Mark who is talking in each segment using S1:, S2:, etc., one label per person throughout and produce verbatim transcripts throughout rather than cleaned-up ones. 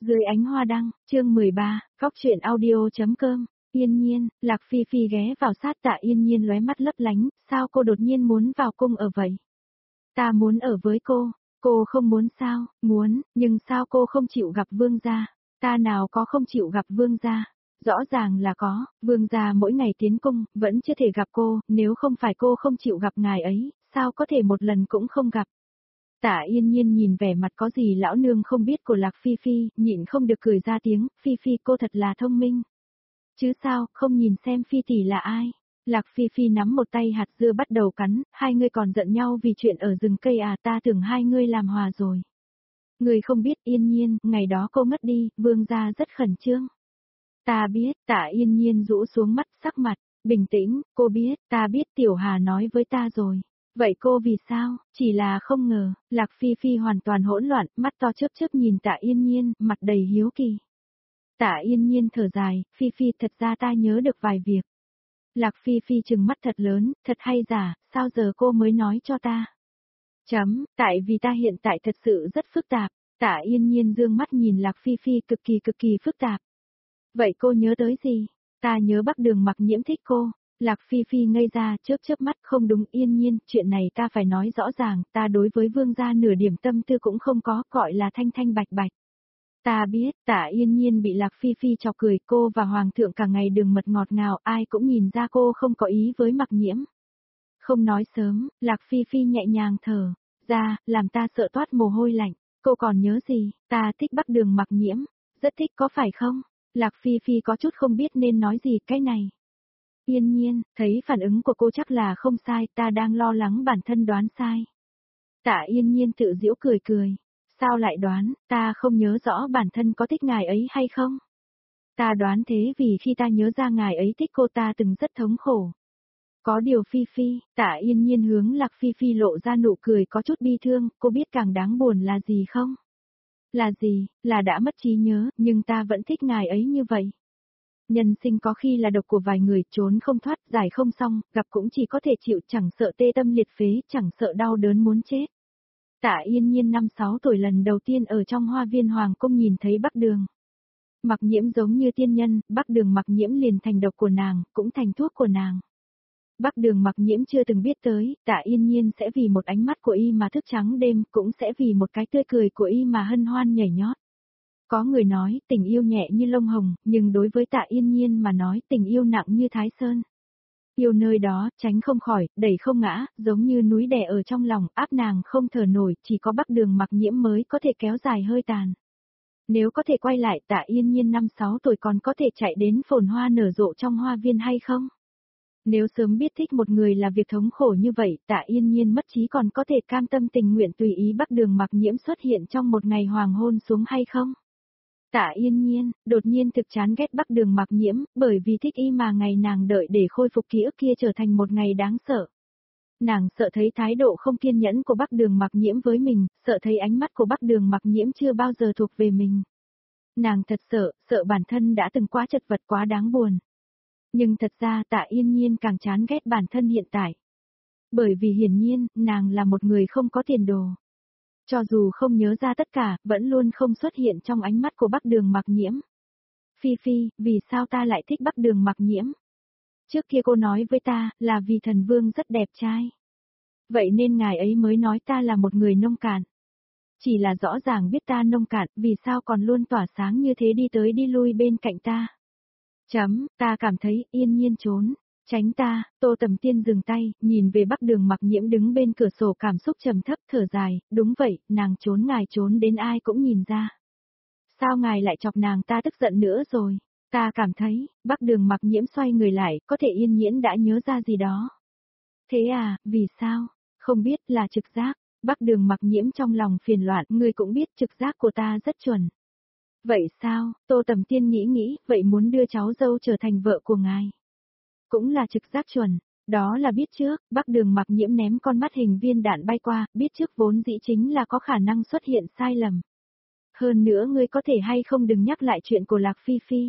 S1: Dưới ánh hoa đăng, chương mười ba, góc truyện audio.com, Yên Nhiên, Lạc Phi Phi ghé vào sát Tạ Yên Nhiên lóe mắt lấp lánh, sao cô đột nhiên muốn vào cung ở vậy? Ta muốn ở với cô, cô không muốn sao? Muốn, nhưng sao cô không chịu gặp vương gia? Ta nào có không chịu gặp vương gia? Rõ ràng là có, vương gia mỗi ngày tiến cung, vẫn chưa thể gặp cô, nếu không phải cô không chịu gặp ngài ấy, sao có thể một lần cũng không gặp? Tạ Yên Nhiên nhìn vẻ mặt có gì lão nương không biết của Lạc Phi Phi, nhịn không được cười ra tiếng, Phi Phi cô thật là thông minh. Chứ sao, không nhìn xem Phi tỷ là ai? Lạc Phi Phi nắm một tay hạt dưa bắt đầu cắn, hai người còn giận nhau vì chuyện ở rừng cây à, ta tưởng hai người làm hòa rồi. Người không biết Yên Nhiên, ngày đó cô mất đi, vương gia rất khẩn trương. Ta biết, Tạ Yên Nhiên rũ xuống mắt sắc mặt, bình tĩnh, cô biết, ta biết Tiểu Hà nói với ta rồi. Vậy cô vì sao? Chỉ là không ngờ, Lạc Phi Phi hoàn toàn hỗn loạn, mắt to chớp chớp nhìn Tạ Yên Nhiên, mặt đầy hiếu kỳ. Tạ Yên Nhiên thở dài, Phi Phi thật ra ta nhớ được vài việc. Lạc Phi Phi trừng mắt thật lớn, thật hay giả, sao giờ cô mới nói cho ta? Chấm, tại vì ta hiện tại thật sự rất phức tạp. Tạ Yên Nhiên dương mắt nhìn Lạc Phi Phi cực kỳ cực kỳ phức tạp. Vậy cô nhớ tới gì? Ta nhớ Bắc Đường Mặc Nhiễm thích cô. Lạc Phi Phi ngây ra, chớp chớp mắt, không đúng Yên Nhiên, chuyện này ta phải nói rõ ràng, ta đối với vương gia nửa điểm tâm tư cũng không có, gọi là thanh thanh bạch bạch. Ta biết, Tạ Yên Nhiên bị Lạc Phi Phi chọc cười, cô và Hoàng thượng cả ngày đường mật ngọt ngào, ai cũng nhìn ra cô không có ý với Mặc Nhiễm. Không nói sớm, Lạc Phi Phi nhẹ nhàng thở ra, làm ta sợ toát mồ hôi lạnh. Cô còn nhớ gì? Ta thích Bắc Đường Mặc Nhiễm, rất thích có phải không? Lạc Phi Phi có chút không biết nên nói gì cái này. Yên Nhiên, thấy phản ứng của cô chắc là không sai, ta đang lo lắng bản thân đoán sai. Tạ Yên Nhiên tự giễu cười cười. Sao lại đoán, ta không nhớ rõ bản thân có thích ngài ấy hay không? Ta đoán thế vì khi ta nhớ ra ngài ấy thích cô ta từng rất thống khổ. Có điều Phi Phi, Tạ Yên Nhiên hướng Lạc Phi Phi lộ ra nụ cười có chút bi thương, cô biết càng đáng buồn là gì không? Là gì, là đã mất trí nhớ, nhưng ta vẫn thích ngài ấy như vậy. Nhân sinh có khi là độc của vài người, trốn không thoát, giải không xong, gặp cũng chỉ có thể chịu, chẳng sợ tê tâm liệt phế, chẳng sợ đau đớn muốn chết. Tạ Yên Nhiên năm sáu tuổi lần đầu tiên ở trong hoa viên Hoàng Cung nhìn thấy Bắc Đường Mặc Nhiễm giống như tiên nhân, Bắc Đường Mặc Nhiễm liền thành độc của nàng, cũng thành thuốc của nàng. Bắc Đường Mặc Nhiễm chưa từng biết tới, Tạ Yên Nhiên sẽ vì một ánh mắt của y mà thức trắng đêm, cũng sẽ vì một cái tươi cười của y mà hân hoan nhảy nhót. Có người nói tình yêu nhẹ như lông hồng, nhưng đối với Tạ Yên Nhiên mà nói tình yêu nặng như Thái Sơn. Yêu nơi đó, tránh không khỏi, đẩy không ngã, giống như núi đè ở trong lòng, áp nàng không thở nổi, chỉ có Bắc Đường Mặc Nhiễm mới có thể kéo dài hơi tàn. Nếu có thể quay lại, Tạ Yên Nhiên năm sáu tuổi còn có thể chạy đến phồn hoa nở rộ trong hoa viên hay không? Nếu sớm biết thích một người là việc thống khổ như vậy, Tạ Yên Nhiên mất trí còn có thể cam tâm tình nguyện tùy ý Bắc Đường Mặc Nhiễm xuất hiện trong một ngày hoàng hôn xuống hay không? Tạ Yên Nhiên, đột nhiên thực chán ghét Bắc Đường Mặc Nhiễm, bởi vì thích y mà ngày nàng đợi để khôi phục ký ức kia trở thành một ngày đáng sợ. Nàng sợ thấy thái độ không kiên nhẫn của Bắc Đường Mặc Nhiễm với mình, sợ thấy ánh mắt của Bắc Đường Mặc Nhiễm chưa bao giờ thuộc về mình. Nàng thật sợ, sợ bản thân đã từng quá chật vật quá đáng buồn. Nhưng thật ra Tạ Yên Nhiên càng chán ghét bản thân hiện tại. Bởi vì hiển nhiên, nàng là một người không có tiền đồ. Cho dù không nhớ ra tất cả, vẫn luôn không xuất hiện trong ánh mắt của Bắc Đường Mặc Nhiễm. Phi Phi, vì sao ta lại thích Bắc Đường Mặc Nhiễm? Trước kia cô nói với ta, là vì thần vương rất đẹp trai. Vậy nên ngài ấy mới nói ta là một người nông cạn. Chỉ là rõ ràng biết ta nông cạn, vì sao còn luôn tỏa sáng như thế đi tới đi lui bên cạnh ta. Chấm, ta cảm thấy Yên Nhiên trốn. Tránh ta, Tô Tầm Tiên dừng tay, nhìn về Bắc Đường Mặc Nhiễm đứng bên cửa sổ cảm xúc trầm thấp thở dài, đúng vậy, nàng trốn ngài trốn đến ai cũng nhìn ra. Sao ngài lại chọc nàng ta tức giận nữa rồi? Ta cảm thấy, Bắc Đường Mặc Nhiễm xoay người lại, có thể Yên Nhiên đã nhớ ra gì đó. Thế à, vì sao? Không biết là trực giác. Bắc Đường Mặc Nhiễm trong lòng phiền loạn, người cũng biết trực giác của ta rất chuẩn. Vậy sao? Tô Tầm Tiên nghĩ nghĩ, vậy muốn đưa cháu dâu trở thành vợ của ngài. Cũng là trực giác chuẩn, đó là biết trước, Bắc Đường Mặc Nhiễm ném con mắt hình viên đạn bay qua, biết trước vốn dĩ chính là có khả năng xuất hiện sai lầm. Hơn nữa ngươi có thể hay không đừng nhắc lại chuyện của Lạc Phi Phi.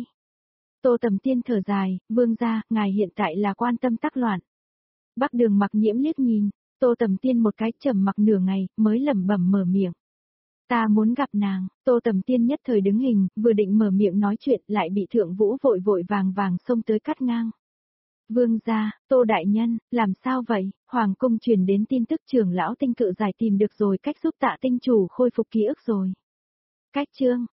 S1: Tô Tầm Tiên thở dài, vương gia, ngài hiện tại là quan tâm tắc loạn. Bắc Đường Mặc Nhiễm liếc nhìn, Tô Tầm Tiên một cái trầm mặc nửa ngày, mới lẩm bẩm mở miệng. Ta muốn gặp nàng, Tô Tầm Tiên nhất thời đứng hình, vừa định mở miệng nói chuyện lại bị Thượng Vũ vội vội vàng vàng xông tới cắt ngang. Vương gia, Tô Đại Nhân, làm sao vậy? Hoàng cung truyền đến tin tức trưởng lão Tinh Cự Giải tìm được rồi cách giúp Tạ Tinh chủ khôi phục ký ức rồi. Cách chương,